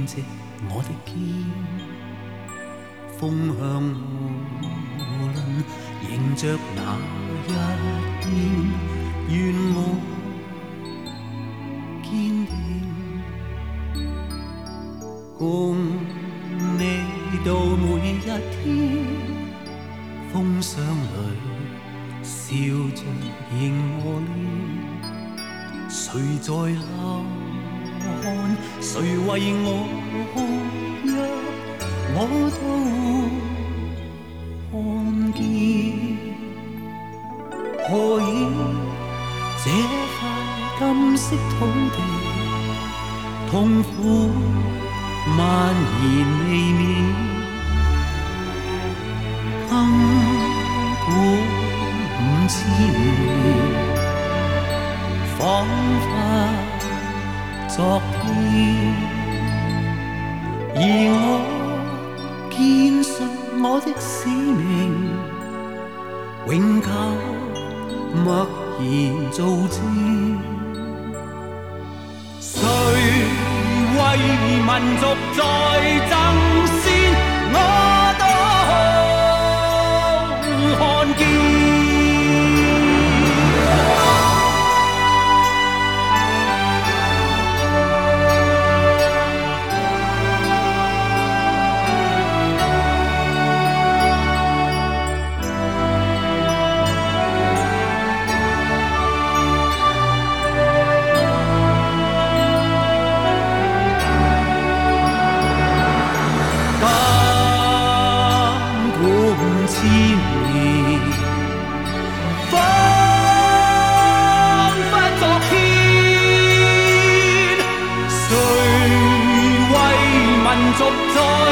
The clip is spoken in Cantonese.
正直我的肩，风向无论迎着哪一边，愿我坚定，共你到每一天，风霜里笑着迎我臉，誰在流汗，誰為我哭泣，我都看見。何以這塊金色土地，痛苦蔓延未免，亘古5000年，彷彿昨天。而我堅信我的使命，永久默然做證。誰為民族在爭先，我都看見。千年，彷彿昨天，誰為民族在